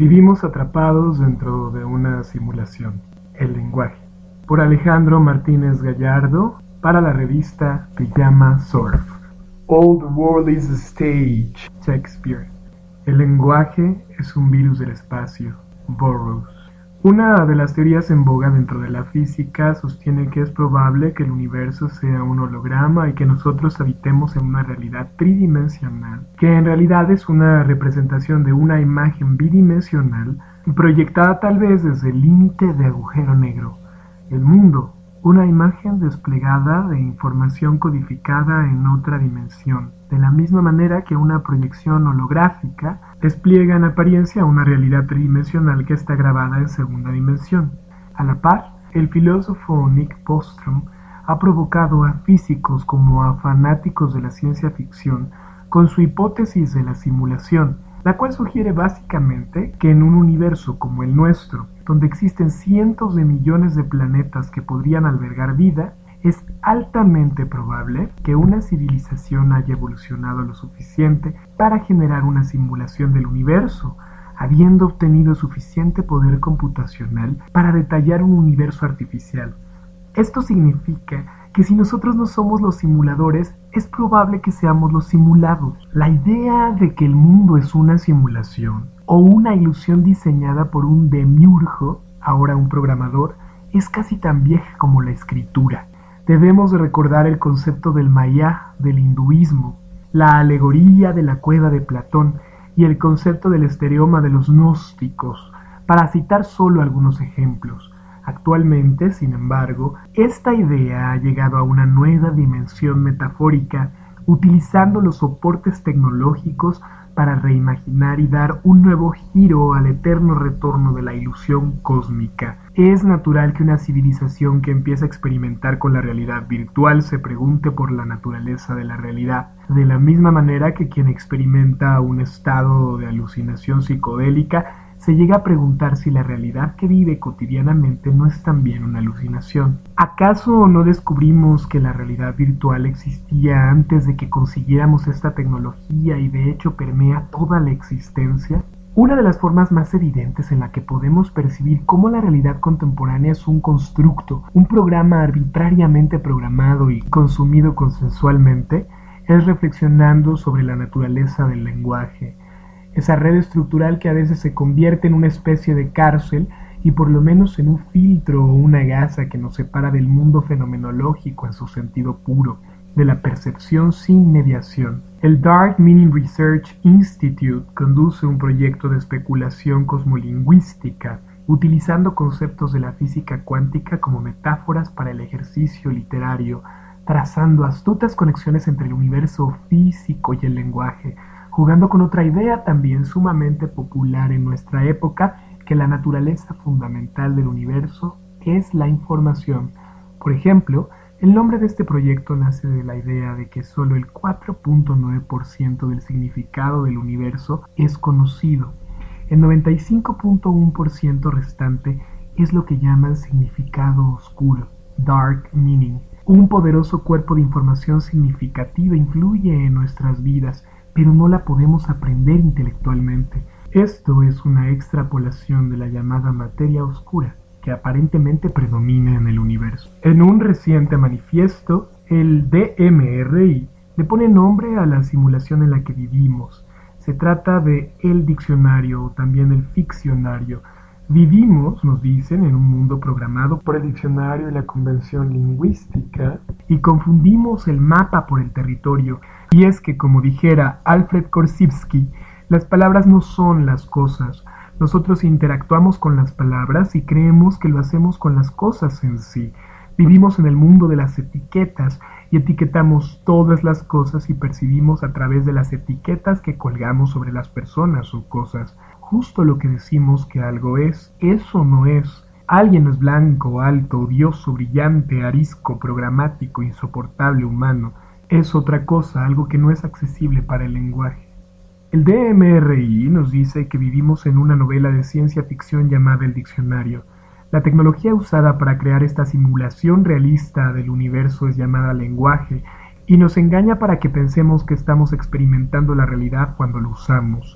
Vivimos atrapados dentro de una simulación, el lenguaje. Por Alejandro Martínez Gallardo, para la revista Pijama Surf. All the world is a stage, Shakespeare. El lenguaje es un virus del espacio, Burroughs. Una de las teorías en boga dentro de la física sostiene que es probable que el universo sea un holograma y que nosotros habitemos en una realidad tridimensional, que en realidad es una representación de una imagen bidimensional proyectada tal vez desde el límite de agujero negro. El mundo, una imagen desplegada de información codificada en otra dimensión, de la misma manera que una proyección holográfica despliega en apariencia una realidad tridimensional que está grabada en segunda dimensión. A la par, el filósofo Nick Bostrom ha provocado a físicos como a fanáticos de la ciencia ficción con su hipótesis de la simulación, la cual sugiere básicamente que en un universo como el nuestro, donde existen cientos de millones de planetas que podrían albergar vida, es altamente probable que una civilización haya evolucionado lo suficiente para generar una simulación del universo, habiendo obtenido suficiente poder computacional para detallar un universo artificial. Esto significa que si nosotros no somos los simuladores, es probable que seamos los simulados. La idea de que el mundo es una simulación o una ilusión diseñada por un demiurgo, ahora un programador, es casi tan vieja como la escritura. Debemos de recordar el concepto del Maya del hinduismo, la alegoría de la cueva de Platón y el concepto del estereoma de los gnósticos, para citar solo algunos ejemplos. Actualmente, sin embargo, esta idea ha llegado a una nueva dimensión metafórica, utilizando los soportes tecnológicos para reimaginar y dar un nuevo giro al eterno retorno de la ilusión cósmica. Es natural que una civilización que empieza a experimentar con la realidad virtual se pregunte por la naturaleza de la realidad, de la misma manera que quien experimenta un estado de alucinación psicodélica se llega a preguntar si la realidad que vive cotidianamente no es también una alucinación. ¿Acaso no descubrimos que la realidad virtual existía antes de que consiguiéramos esta tecnología y de hecho permea toda la existencia? Una de las formas más evidentes en la que podemos percibir cómo la realidad contemporánea es un constructo, un programa arbitrariamente programado y consumido consensualmente, es reflexionando sobre la naturaleza del lenguaje. Esa red estructural que a veces se convierte en una especie de cárcel y por lo menos en un filtro o una gasa que nos separa del mundo fenomenológico en su sentido puro, de la percepción sin mediación. El Dark Meaning Research Institute conduce un proyecto de especulación cosmolingüística, utilizando conceptos de la física cuántica como metáforas para el ejercicio literario, trazando astutas conexiones entre el universo físico y el lenguaje, jugando con otra idea también sumamente popular en nuestra época, que la naturaleza fundamental del universo es la información. Por ejemplo, el nombre de este proyecto nace de la idea de que solo el 4.9% del significado del universo es conocido. El 95.1% restante es lo que llaman significado oscuro, dark meaning. Un poderoso cuerpo de información significativa influye en nuestras vidas, pero no la podemos aprender intelectualmente. Esto es una extrapolación de la llamada materia oscura, que aparentemente predomina en el universo. En un reciente manifiesto, el DMRI le pone nombre a la simulación en la que vivimos. Se trata de el diccionario o también el ficcionario. Vivimos, nos dicen, en un mundo programado por el diccionario y la convención lingüística y confundimos el mapa por el territorio. Y es que, como dijera Alfred Korzybski, las palabras no son las cosas. Nosotros interactuamos con las palabras y creemos que lo hacemos con las cosas en sí. Vivimos en el mundo de las etiquetas y etiquetamos todas las cosas y percibimos a través de las etiquetas que colgamos sobre las personas o cosas. Justo lo que decimos que algo es, eso no es. Alguien es blanco, alto, odioso, brillante, arisco, programático, insoportable, humano. Es otra cosa, algo que no es accesible para el lenguaje. El DMRI nos dice que vivimos en una novela de ciencia ficción llamada El Diccionario. La tecnología usada para crear esta simulación realista del universo es llamada lenguaje y nos engaña para que pensemos que estamos experimentando la realidad cuando lo usamos.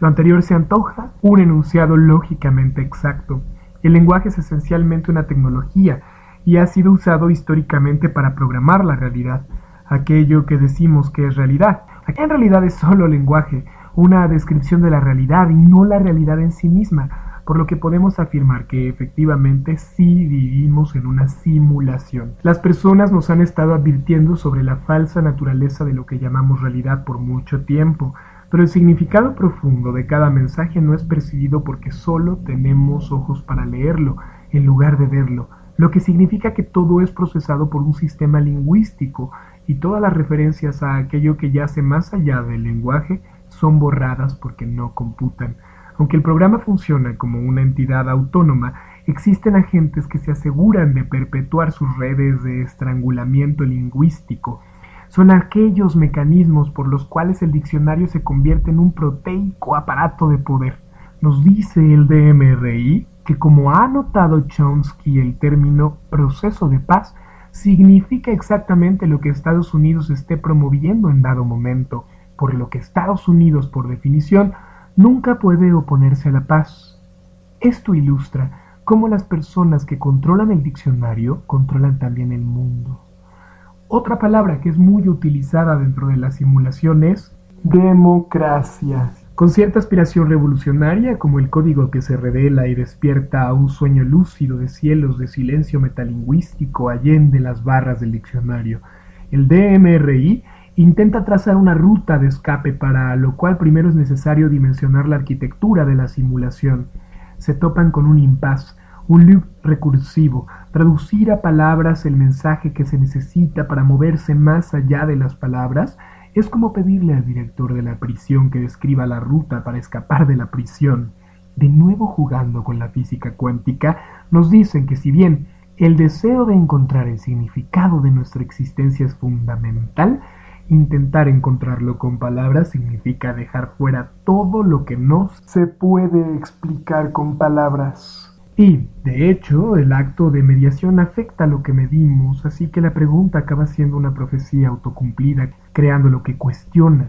Lo anterior se antoja un enunciado lógicamente exacto. El lenguaje es esencialmente una tecnología y ha sido usado históricamente para programar la realidad, aquello que decimos que es realidad. En realidad es solo lenguaje, una descripción de la realidad y no la realidad en sí misma, por lo que podemos afirmar que efectivamente sí vivimos en una simulación. Las personas nos han estado advirtiendo sobre la falsa naturaleza de lo que llamamos realidad por mucho tiempo, pero el significado profundo de cada mensaje no es percibido porque solo tenemos ojos para leerlo en lugar de verlo, lo que significa que todo es procesado por un sistema lingüístico y todas las referencias a aquello que yace más allá del lenguaje son borradas porque no computan. Aunque el programa funciona como una entidad autónoma, existen agentes que se aseguran de perpetuar sus redes de estrangulamiento lingüístico. Son aquellos mecanismos por los cuales el diccionario se convierte en un proteico aparato de poder. Nos dice el DMRI que, como ha notado Chomsky, el término proceso de paz significa exactamente lo que Estados Unidos esté promoviendo en dado momento, por lo que Estados Unidos, por definición, nunca puede oponerse a la paz. Esto ilustra cómo las personas que controlan el diccionario controlan también el mundo. Otra palabra que es muy utilizada dentro de la simulación es democracia. Con cierta aspiración revolucionaria, como el código que se revela y despierta a un sueño lúcido de cielos de silencio metalingüístico allende las barras del diccionario, el DMRI intenta trazar una ruta de escape, para lo cual primero es necesario dimensionar la arquitectura de la simulación. Se topan con un impasse, un loop recursivo, traducir a palabras el mensaje que se necesita para moverse más allá de las palabras. Es como pedirle al director de la prisión que describa la ruta para escapar de la prisión. De nuevo jugando con la física cuántica, nos dicen que si bien el deseo de encontrar el significado de nuestra existencia es fundamental, intentar encontrarlo con palabras significa dejar fuera todo lo que no se puede explicar con palabras. Y, de hecho, el acto de mediación afecta lo que medimos, así que la pregunta acaba siendo una profecía autocumplida, creando lo que cuestiona.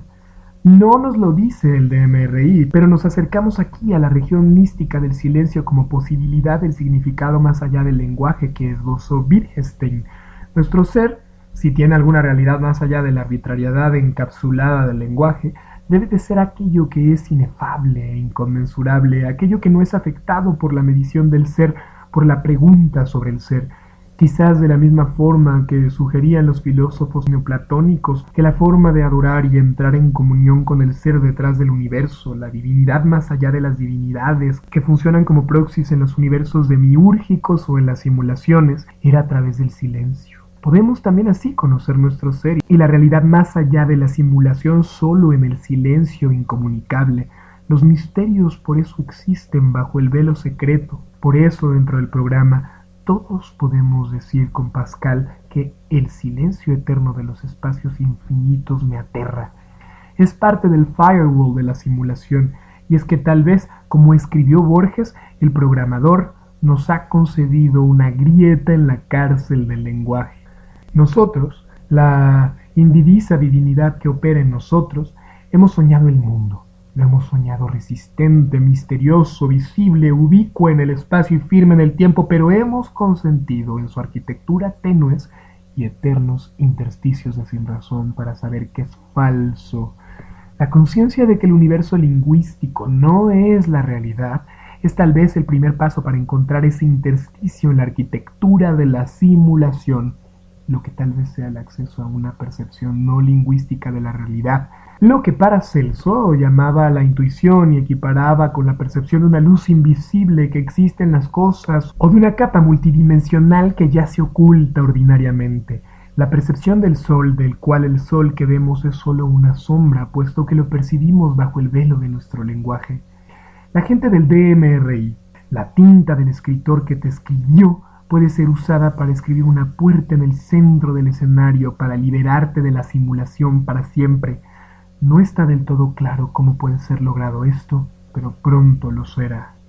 No nos lo dice el DMRI, pero nos acercamos aquí a la región mística del silencio como posibilidad del significado más allá del lenguaje que esbozó Wittgenstein. Nuestro ser, si tiene alguna realidad más allá de la arbitrariedad encapsulada del lenguaje, debe de ser aquello que es inefable e inconmensurable, aquello que no es afectado por la medición del ser, por la pregunta sobre el ser. Quizás de la misma forma que sugerían los filósofos neoplatónicos que la forma de adorar y entrar en comunión con el ser detrás del universo, la divinidad más allá de las divinidades, que funcionan como proxies en los universos demiúrgicos o en las simulaciones, era a través del silencio. Podemos también así conocer nuestro ser y la realidad más allá de la simulación solo en el silencio incomunicable. Los misterios por eso existen bajo el velo secreto. Por eso dentro del programa todos podemos decir con Pascal que el silencio eterno de los espacios infinitos me aterra. Es parte del firewall de la simulación, y es que tal vez, como escribió Borges, el programador nos ha concedido una grieta en la cárcel del lenguaje. Nosotros, la indivisa divinidad que opera en nosotros, hemos soñado el mundo. Lo hemos soñado resistente, misterioso, visible, ubicuo en el espacio y firme en el tiempo, pero hemos consentido en su arquitectura tenues y eternos intersticios de sinrazón para saber que es falso. La conciencia de que el universo lingüístico no es la realidad es tal vez el primer paso para encontrar ese intersticio en la arquitectura de la simulación, lo que tal vez sea el acceso a una percepción no lingüística de la realidad, lo que Paracelso llamaba la intuición y equiparaba con la percepción de una luz invisible que existe en las cosas o de una capa multidimensional que ya se oculta ordinariamente. La percepción del sol, del cual el sol que vemos es solo una sombra, puesto que lo percibimos bajo el velo de nuestro lenguaje. La gente del DMRI, la tinta del escritor que te escribió, puede ser usada para escribir una puerta en el centro del escenario para liberarte de la simulación para siempre. No está del todo claro cómo puede ser logrado esto, pero pronto lo será.